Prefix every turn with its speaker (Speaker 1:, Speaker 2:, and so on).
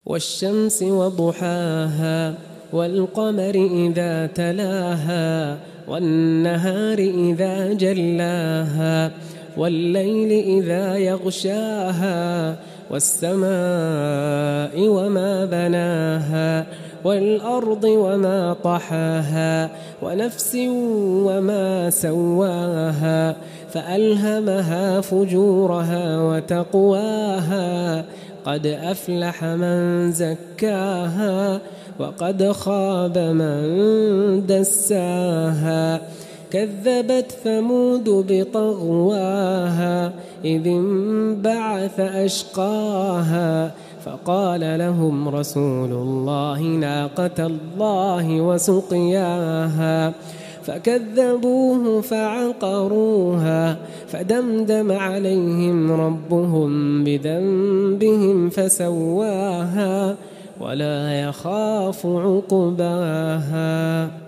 Speaker 1: والشمس وضحاها والقمر إذا تلاها والنهار إذا جلاها والليل إذا يغشاها والسماء وما بناها والأرض وما طحاها ونفس وما سواها فألهمها فجورها وتقواها قد أفلح من زكاها وقد خاب من دساها كذبت ثمود بطغواها إذ انبعث أشقاها فقال لهم رسول الله ناقة الله وسقياها فكذبوه فعقروها فدمدم عليهم ربهم بذنبهم فسواها ولا يخاف عقباها.